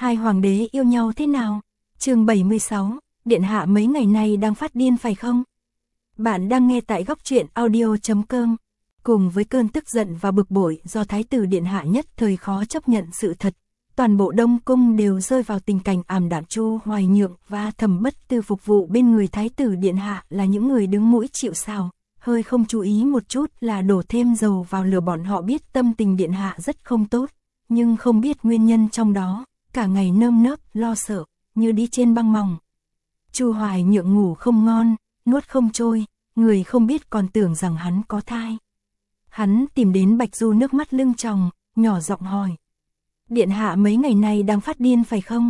Hai hoàng đế yêu nhau thế nào? Chương 76, Điện hạ mấy ngày nay đang phát điên phải không? Bạn đang nghe tại góc truyện audio.com. Cùng với cơn tức giận và bực bội do Thái tử Điện hạ nhất thời khó chấp nhận sự thật, toàn bộ Đông Cung đều rơi vào tình cảnh ảm đạm. Chu Hoài Nhượng và Thẩm Bất Tư phục vụ bên người Thái tử Điện hạ là những người đứng mũi chịu sào, hơi không chú ý một chút là đổ thêm dầu vào lửa. Bọn họ biết tâm tình Điện hạ rất không tốt, nhưng không biết nguyên nhân trong đó, cả ngày nơm nớp lo sợ, như đi trên băng mỏng. Chu Hoài Nhượng ngủ không ngon, nuốt không trôi, người không biết còn tưởng rằng hắn có thai. Hắn tìm đến Bạch Du nước mắt lưng tròng, nhỏ giọng hỏi. Điện hạ mấy ngày nay đang phát điên phải không?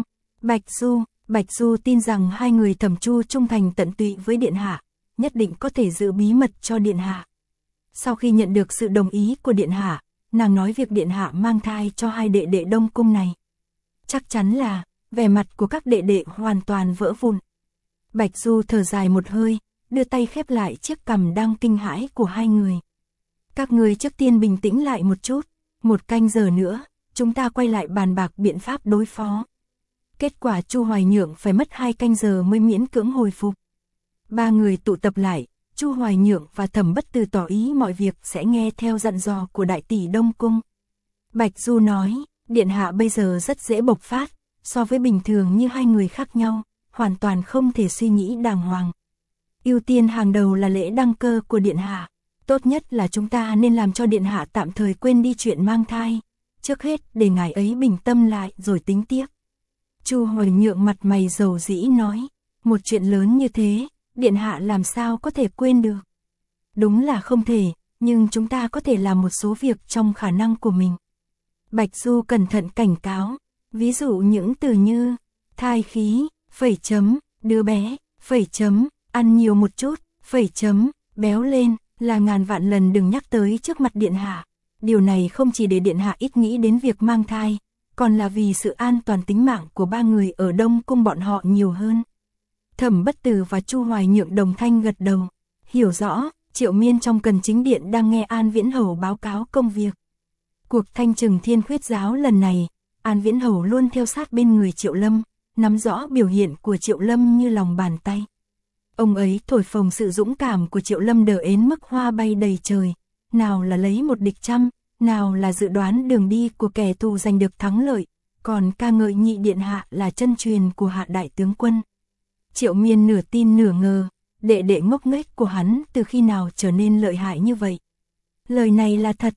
Bạch Du tin rằng hai người Thẩm Chu trung thành tận tụy với Điện hạ, nhất định có thể giữ bí mật cho Điện hạ. Sau khi nhận được sự đồng ý của Điện hạ, nàng nói việc Điện hạ mang thai cho hai đệ đệ Đông Cung này. Chắc chắn là, vẻ mặt của các đệ đệ hoàn toàn vỡ vụn. Bạch Du thở dài một hơi, đưa tay khép lại chiếc cằm đang kinh hãi của hai người. Các người trước tiên bình tĩnh lại một chút, 1 canh giờ nữa, chúng ta quay lại bàn bạc biện pháp đối phó. Kết quả Chu Hoài Nhượng phải mất 2 canh giờ mới miễn cưỡng hồi phục. Ba người tụ tập lại, Chu Hoài Nhượng và Thẩm Bất Tư tỏ ý mọi việc sẽ nghe theo dặn dò của đại tỷ Đông Cung. Bạch Du nói, Điện hạ bây giờ rất dễ bộc phát, so với bình thường như hai người khác nhau, hoàn toàn không thể suy nghĩ đàng hoàng. Ưu tiên hàng đầu là lễ đăng cơ của Điện hạ, tốt nhất là chúng ta nên làm cho Điện hạ tạm thời quên đi chuyện mang thai, trước hết để ngài ấy bình tâm lại rồi tính tiếp. Chu Hoài Nhượng mặt mày dầu dĩ nói, một chuyện lớn như thế, Điện hạ làm sao có thể quên được. Đúng là không thể, nhưng chúng ta có thể làm một số việc trong khả năng của mình. Bạch Du cẩn thận cảnh cáo, ví dụ những từ như thai khí, đứa bé, ăn nhiều một chút, béo lên, là ngàn vạn lần đừng nhắc tới trước mặt Điện hạ. Điều này không chỉ để Điện hạ ít nghĩ đến việc mang thai, còn là vì sự an toàn tính mạng của ba người ở Đông Cung bọn họ nhiều hơn. Thẩm Bất Tư và Chu Hoài Nhượng đồng thanh gật đầu, hiểu rõ. Triệu Miên trong Cần Chính Điện đang nghe An Viễn Hầu báo cáo công việc. Cuộc thanh trừng Thiên Khuyết giáo lần này, An Viễn Hầu luôn theo sát bên người Triệu Lâm, nắm rõ biểu hiện của Triệu Lâm như lòng bàn tay. Ông ấy thổi phồng sự dũng cảm của Triệu Lâm đờ ến mức hoa bay đầy trời, nào là lấy một địch trăm, nào là dự đoán đường đi của kẻ thù giành được thắng lợi, còn ca ngợi nhị điện hạ là chân truyền của Hạ đại tướng quân. Triệu Miên nửa tin nửa ngờ, đệ đệ ngốc nghếch của hắn từ khi nào trở nên lợi hại như vậy. Lời này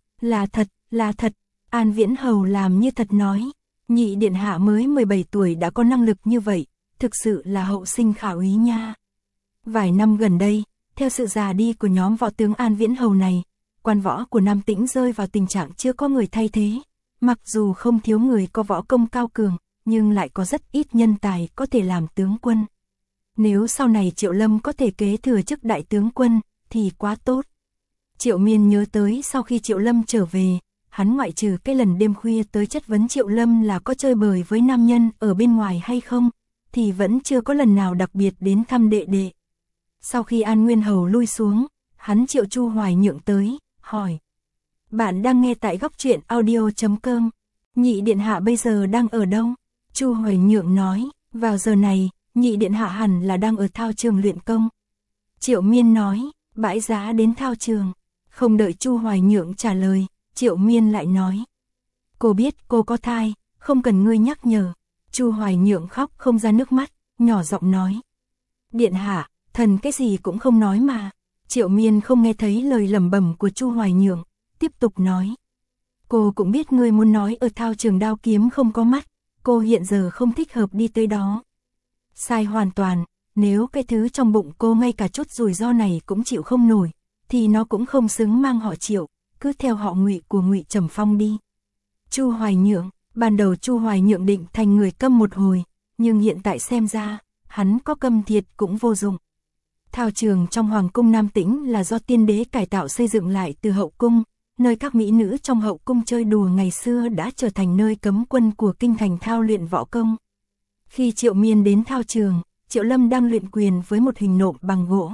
là thật, An Viễn Hầu làm như thật nói, nhị điện hạ mới 17 tuổi đã có năng lực như vậy, thực sự là hậu sinh khả úy nha. Vài năm gần đây, theo sự già đi của nhóm võ tướng An Viễn Hầu này, quan võ của Nam Tĩnh rơi vào tình trạng chưa có người thay thế. Mặc dù không thiếu người có võ công cao cường, nhưng lại có rất ít nhân tài có thể làm tướng quân. Nếu sau này Triệu Lâm có thể kế thừa chức đại tướng quân, thì quá tốt. Triệu Miên nhớ tới sau khi Triệu Lâm trở về, hắn ngoại trừ cái lần đêm khuya tới chất vấn Triệu Lâm là có chơi bời với nam nhân ở bên ngoài hay không, thì vẫn chưa có lần nào đặc biệt đến thăm đệ đệ. Sau khi An Nguyên Hầu lui xuống, hắn triệu Chu Hoài Nhượng tới, hỏi. Bạn đang nghe tại góc truyện audio.com, nhị điện hạ bây giờ đang ở đâu? Chu Hoài Nhượng nói, vào giờ này, nhị điện hạ hẳn là đang ở thao trường luyện công. Triệu Miên nói, bãi giá đến thao trường. Không đợi Chu Hoài Nhượng trả lời, Triệu Miên lại nói. Cô biết cô có thai, không cần ngươi nhắc nhở. Chu Hoài Nhượng khóc không ra nước mắt, nhỏ giọng nói. Điện hạ, thần cái gì cũng không nói mà. Triệu Miên không nghe thấy lời lẩm bẩm của Chu Hoài Nhượng, tiếp tục nói. Cô cũng biết ngươi muốn nói ở thao trường đao kiếm không có mắt, cô hiện giờ không thích hợp đi tới đó. Sai hoàn toàn, nếu cái thứ trong bụng cô ngay cả chút rủi ro này cũng chịu không nổi, thì nó cũng không xứng mang họ Triệu, cứ theo họ Ngụy của Ngụy Trầm Phong đi. Chu Hoài Nhượng, ban đầu Chu Hoài Nhượng định thành người câm một hồi, nhưng hiện tại xem ra, hắn có câm thiệt cũng vô dụng. Thao trường trong Hoàng cung Nam Tĩnh là do tiên đế cải tạo xây dựng lại từ hậu cung, nơi các mỹ nữ trong hậu cung chơi đùa ngày xưa đã trở thành nơi cấm quân của kinh thành thao luyện võ công. Khi Triệu Miên đến thao trường, Triệu Lâm đang luyện quyền với một hình nộm bằng gỗ.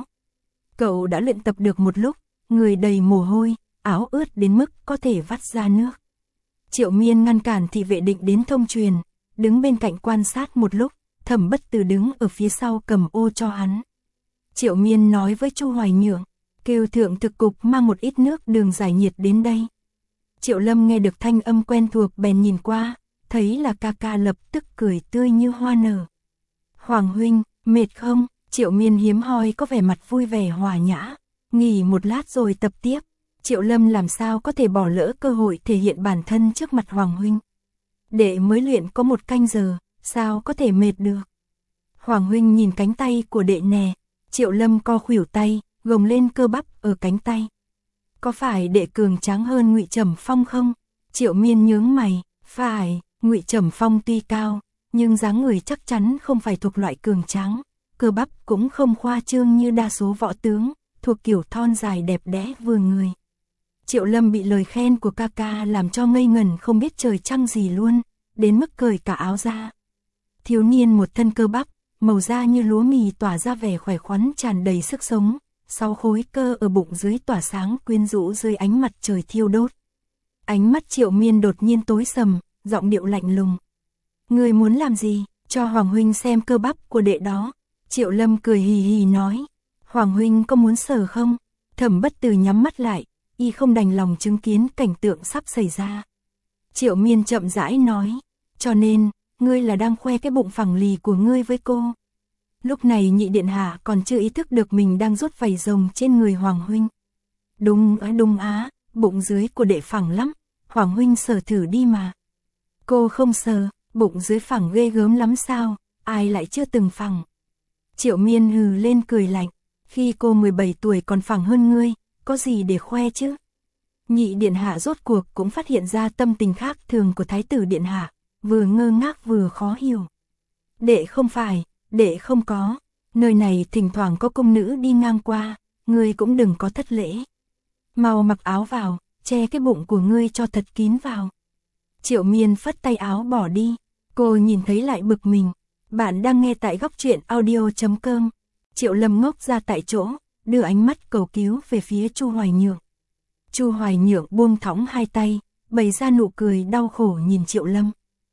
Cậu đã luyện tập được một lúc, người đầy mồ hôi, áo ướt đến mức có thể vắt ra nước. Triệu Miên ngăn cản thị vệ định đến thông truyền, đứng bên cạnh quan sát một lúc, Thẩm Bất Từ đứng ở phía sau cầm ô cho hắn. Triệu Miên nói với Chu Hoài Nhượng, kêu thượng thực cục mang một ít nước đường giải nhiệt đến đây. Triệu Lâm nghe được thanh âm quen thuộc bèn nhìn qua, thấy là ca ca lập tức cười tươi như hoa nở. Hoàng huynh, mệt không? Triệu Miên hiếm hoi có vẻ mặt vui vẻ hòa nhã, nghỉ một lát rồi tập tiếp. Triệu Lâm làm sao có thể bỏ lỡ cơ hội thể hiện bản thân trước mặt Hoàng huynh. Đệ mới luyện có 1 canh giờ, sao có thể mệt được. Hoàng huynh nhìn cánh tay của đệ nè. Triệu Lâm co khuỷu tay, gồng lên cơ bắp ở cánh tay. Có phải đệ cường tráng hơn Ngụy Trầm Phong không? Triệu Miên nhướng mày, phải, Ngụy Trầm Phong tuy cao, nhưng dáng người chắc chắn không phải thuộc loại cường tráng, cơ bắp cũng không khoa trương như đa số võ tướng, thuộc kiểu thon dài đẹp đẽ vừa người. Triệu Lâm bị lời khen của ca ca làm cho ngây ngẩn không biết trời trăng gì luôn, đến mức cởi cả áo ra. Thiếu niên một thân cơ bắp, màu da như lúa mì tỏa ra vẻ khỏe khoắn tràn đầy sức sống, 6 khối cơ ở bụng dưới tỏa sáng quyến rũ dưới ánh mặt trời thiêu đốt. Ánh mắt Triệu Miên đột nhiên tối sầm, giọng điệu lạnh lùng. Ngươi muốn làm gì? Cho Hoàng huynh xem cơ bắp của đệ đó. Triệu Lâm cười hì hì nói. Hoàng huynh có muốn sờ không? Thẩm Bất Từ nhắm mắt lại, y không đành lòng chứng kiến cảnh tượng sắp xảy ra. Triệu Miên chậm rãi nói, cho nên, ngươi là đang khoe cái bụng phẳng lì của ngươi với cô. Lúc này Nhị điện hạ còn chưa ý thức được mình đang rút vảy rồng trên người Hoàng huynh. Đúng á, bụng dưới của đệ phẳng lắm, Hoàng huynh sờ thử đi mà. Cô không sờ, bụng dưới phẳng ghê gớm lắm sao, ai lại chưa từng phẳng. Triệu Miên hừ lên cười lạnh, khi cô 17 tuổi còn phẳng hơn ngươi, có gì để khoe chứ. Nhị điện hạ rốt cuộc cũng phát hiện ra tâm tình khác thường của thái tử điện hạ, vừa ngơ ngác vừa khó hiểu. Đệ không phải, đệ không có, nơi này thỉnh thoảng có công nữ đi ngang qua, ngươi cũng đừng có thất lễ. Mau mặc áo vào, che cái bụng của ngươi cho thật kín vào. Triệu Miên phất tay áo bỏ đi, cô nhìn thấy lại bực mình. Bạn đang nghe tại góc truyện audio.com. Triệu Lâm ngốc ra tại chỗ, đưa ánh mắt cầu cứu về phía Chu Hoài Nhượng. Chu Hoài Nhượng buông thõng hai tay, bày ra nụ cười đau khổ nhìn Triệu Lâm.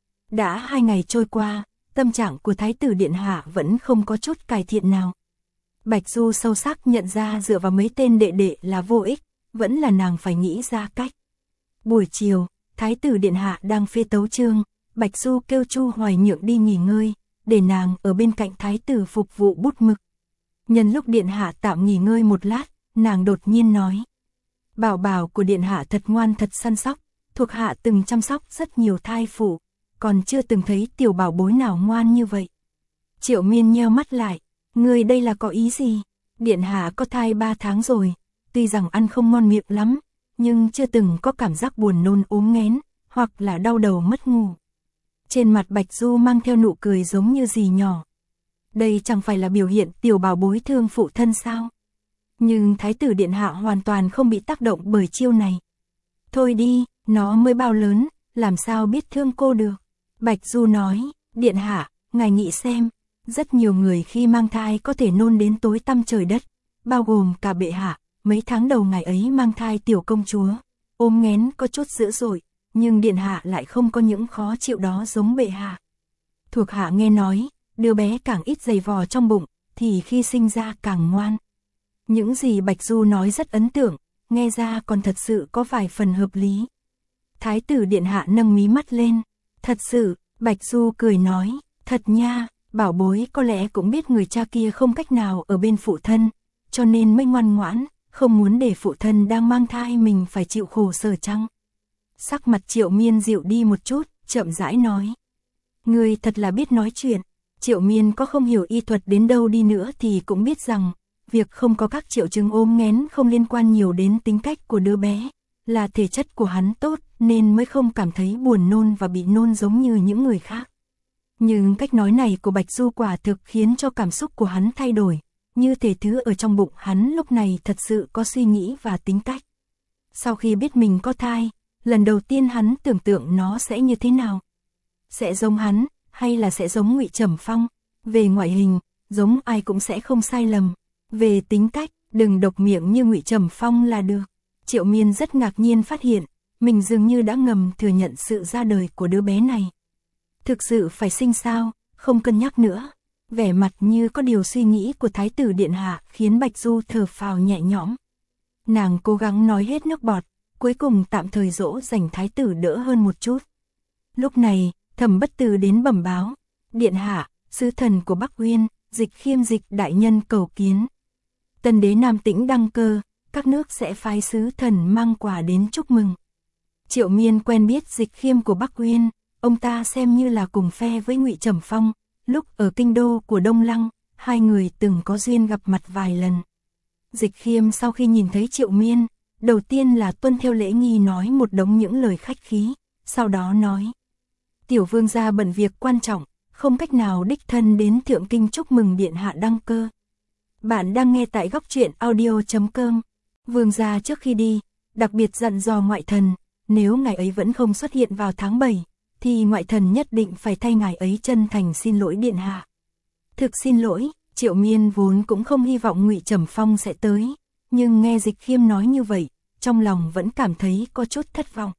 Đã 2 ngày trôi qua, tâm trạng của thái tử điện hạ vẫn không có chút cải thiện nào. Bạch Du sâu sắc nhận ra dựa vào mấy tên đệ đệ là vô ích, vẫn là nàng phải nghĩ ra cách. Buổi chiều, thái tử điện hạ đang phê tấu chương, Bạch Du kêu Chu Hoài Nhượng đi nghỉ ngơi, để nàng ở bên cạnh thái tử phục vụ bút mực. Nhân lúc điện hạ tạm nghỉ ngơi một lát, nàng đột nhiên nói. Bảo bảo của điện hạ thật ngoan thật săn sóc, thuộc hạ từng chăm sóc rất nhiều thai phụ, còn chưa từng thấy tiểu bảo bối nào ngoan như vậy. Triệu Miên nheo mắt lại, ngươi đây là có ý gì? Điện hạ có thai 3 tháng rồi, tuy rằng ăn không ngon miệng lắm, nhưng chưa từng có cảm giác buồn nôn ốm nghén, hoặc là đau đầu mất ngủ. Trên mặt Bạch Du mang theo nụ cười giống như dì nhỏ. Đây chẳng phải là biểu hiện tiểu bảo bối thương phụ thân sao? Nhưng thái tử điện hạ hoàn toàn không bị tác động bởi chiêu này. Thôi đi, nó mới bao lớn, làm sao biết thương cô được? Bạch Du nói, điện hạ, ngài nghĩ xem, rất nhiều người khi mang thai có thể nôn đến tối tăm trời đất, bao gồm cả bệ hạ, mấy tháng đầu ngày ấy mang thai tiểu công chúa, ôm nghén có chút dữ dội, nhưng điện hạ lại không có những khó chịu đó giống bệ hạ. Thuộc hạ nghe nói, đứa bé càng ít giày vò trong bụng, thì khi sinh ra càng ngoan. Những gì Bạch Du nói rất ấn tượng, nghe ra còn thật sự có vài phần hợp lý. Thái tử điện hạ nâng mí mắt lên, thật sự, Bạch Du cười nói, thật nha, bảo bối có lẽ cũng biết người cha kia không cách nào ở bên phụ thân, cho nên mới ngoan ngoãn, không muốn để phụ thân đang mang thai mình phải chịu khổ sở chăng. Sắc mặt Triệu Miên dịu đi một chút, chậm rãi nói. Ngươi thật là biết nói chuyện. Triệu Miên có không hiểu y thuật đến đâu đi nữa thì cũng biết rằng, việc không có các triệu chứng ốm nghén không liên quan nhiều đến tính cách của đứa bé, là thể chất của hắn tốt nên mới không cảm thấy buồn nôn và bị nôn giống như những người khác. Nhưng cách nói này của Bạch Du quả thực khiến cho cảm xúc của hắn thay đổi, như thể thứ ở trong bụng hắn lúc này thật sự có suy nghĩ và tính cách. Sau khi biết mình có thai, lần đầu tiên hắn tưởng tượng nó sẽ như thế nào. Sẽ giống hắn, hay là sẽ giống Ngụy Trầm Phong? Về ngoại hình, giống ai cũng sẽ không sai lầm. Về tính cách, đừng độc miệng như Ngụy Trầm Phong là được. Triệu Miên rất ngạc nhiên phát hiện, mình dường như đã ngầm thừa nhận sự ra đời của đứa bé này. Thực sự phải sinh sao, không cân nhắc nữa. Vẻ mặt như có điều suy nghĩ của Thái tử điện hạ khiến Bạch Du thở phào nhẹ nhõm. Nàng cố gắng nói hết nước bọt, cuối cùng tạm thời dỗ dành Thái tử đỡ hơn một chút. Lúc này, Thẩm Bất Từ đến bẩm báo, điện hạ, sứ thần của Bắc Uyên, Dịch Khiêm Dịch đại nhân cầu kiến. Tân đế Nam Tĩnh đăng cơ, các nước sẽ phái sứ thần mang quà đến chúc mừng. Triệu Miên quen biết Dịch Khiêm của Bắc Uyên, ông ta xem như là cùng phe với Ngụy Trầm Phong, lúc ở kinh đô của Đông Lăng, hai người từng có duyên gặp mặt vài lần. Dịch Khiêm sau khi nhìn thấy Triệu Miên, đầu tiên là tuân theo lễ nghi nói một đống những lời khách khí, sau đó nói: tiểu vương gia bận việc quan trọng, không cách nào đích thân đến Thượng Kinh chúc mừng điện hạ đăng cơ. Bạn đang nghe tại góc truyện audio.com. Vương gia trước khi đi, đặc biệt dặn dò ngoại thần, nếu ngài ấy vẫn không xuất hiện vào tháng 7, thì ngoại thần nhất định phải thay ngài ấy chân thành xin lỗi điện hạ. Thực xin lỗi, Triệu Miên vốn cũng không hy vọng Ngụy Trầm Phong sẽ tới, nhưng nghe Dịch Khiêm nói như vậy, trong lòng vẫn cảm thấy có chút thất vọng.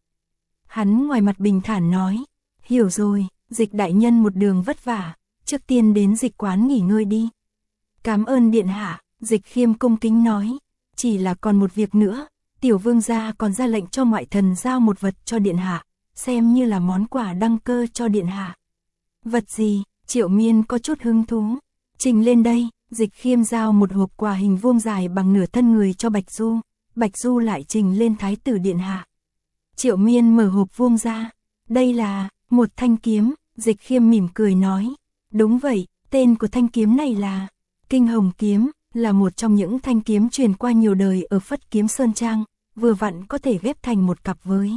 Hắn ngoài mặt bình thản nói: hiểu rồi, Dịch đại nhân một đường vất vả, trước tiên đến dịch quán nghỉ ngơi đi. Cảm ơn điện hạ, Dịch Khiêm cung kính nói, chỉ là còn một việc nữa, tiểu vương gia còn ra lệnh cho ngoại thần giao một vật cho điện hạ, xem như là món quà đăng cơ cho điện hạ. Vật gì? Triệu Miên có chút hứng thú. Trình lên đây. Dịch Khiêm giao một hộp quà hình vuông dài bằng nửa thân người cho Bạch Du, Bạch Du lại trình lên Thái tử điện hạ. Triệu Miên mở hộp vuông ra, đây là một thanh kiếm. Dịch Khiêm mỉm cười nói, đúng vậy, tên của thanh kiếm này là Kinh Hồng kiếm, là một trong những thanh kiếm truyền qua nhiều đời ở Phất Kiếm Sơn Trang, vừa vặn có thể ghép thành một cặp với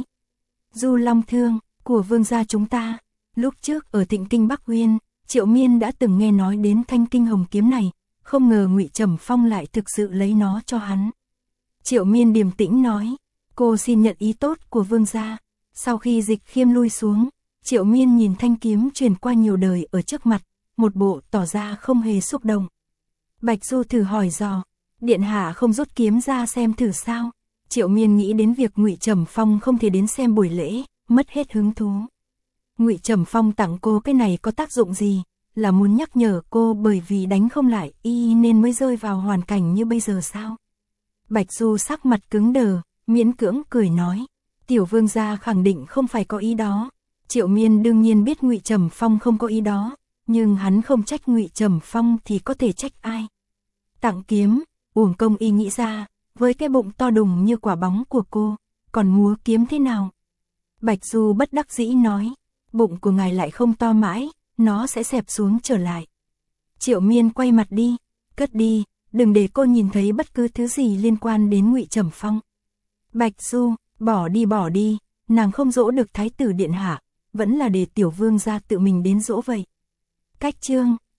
Du Long Thương của vương gia chúng ta. Lúc trước ở Thịnh Kinh Bắc Uyên, Triệu Miên đã từng nghe nói đến thanh Kinh Hồng kiếm này, không ngờ Ngụy Trầm Phong lại thực sự lấy nó cho hắn. Triệu Miên điềm tĩnh nói, cô xin nhận ý tốt của vương gia. Sau khi Dịch Khiêm lui xuống, Triệu Miên nhìn thanh kiếm truyền qua nhiều đời ở trước mặt, một bộ tỏ ra không hề xúc động. Bạch Du thử hỏi dò, điện hạ không rút kiếm ra xem thử sao? Triệu Miên nghĩ đến việc Ngụy Trầm Phong không thể đến xem buổi lễ, mất hết hứng thú. Ngụy Trầm Phong tặng cô cái này có tác dụng gì? Là muốn nhắc nhở cô bởi vì đánh không lại y nên mới rơi vào hoàn cảnh như bây giờ sao? Bạch Du sắc mặt cứng đờ, miễn cưỡng cười nói, tiểu vương gia khẳng định không phải có ý đó. Triệu Miên đương nhiên biết Ngụy Trầm Phong không có ý đó, nhưng hắn không trách Ngụy Trầm Phong thì có thể trách ai? Tặng kiếm, uổng công y nghĩ ra, với cái bụng to đùng như quả bóng của cô, còn múa kiếm thế nào? Bạch Du bất đắc dĩ nói, bụng của ngài lại không to mãi, nó sẽ xẹp xuống trở lại. Triệu Miên quay mặt đi, cất đi, đừng để cô nhìn thấy bất cứ thứ gì liên quan đến Ngụy Trầm Phong. Bạch Du, bỏ đi, nàng không dỗ được Thái tử điện hạ, vẫn là để tiểu vương gia tự mình đến dỗ vậy. Cách chương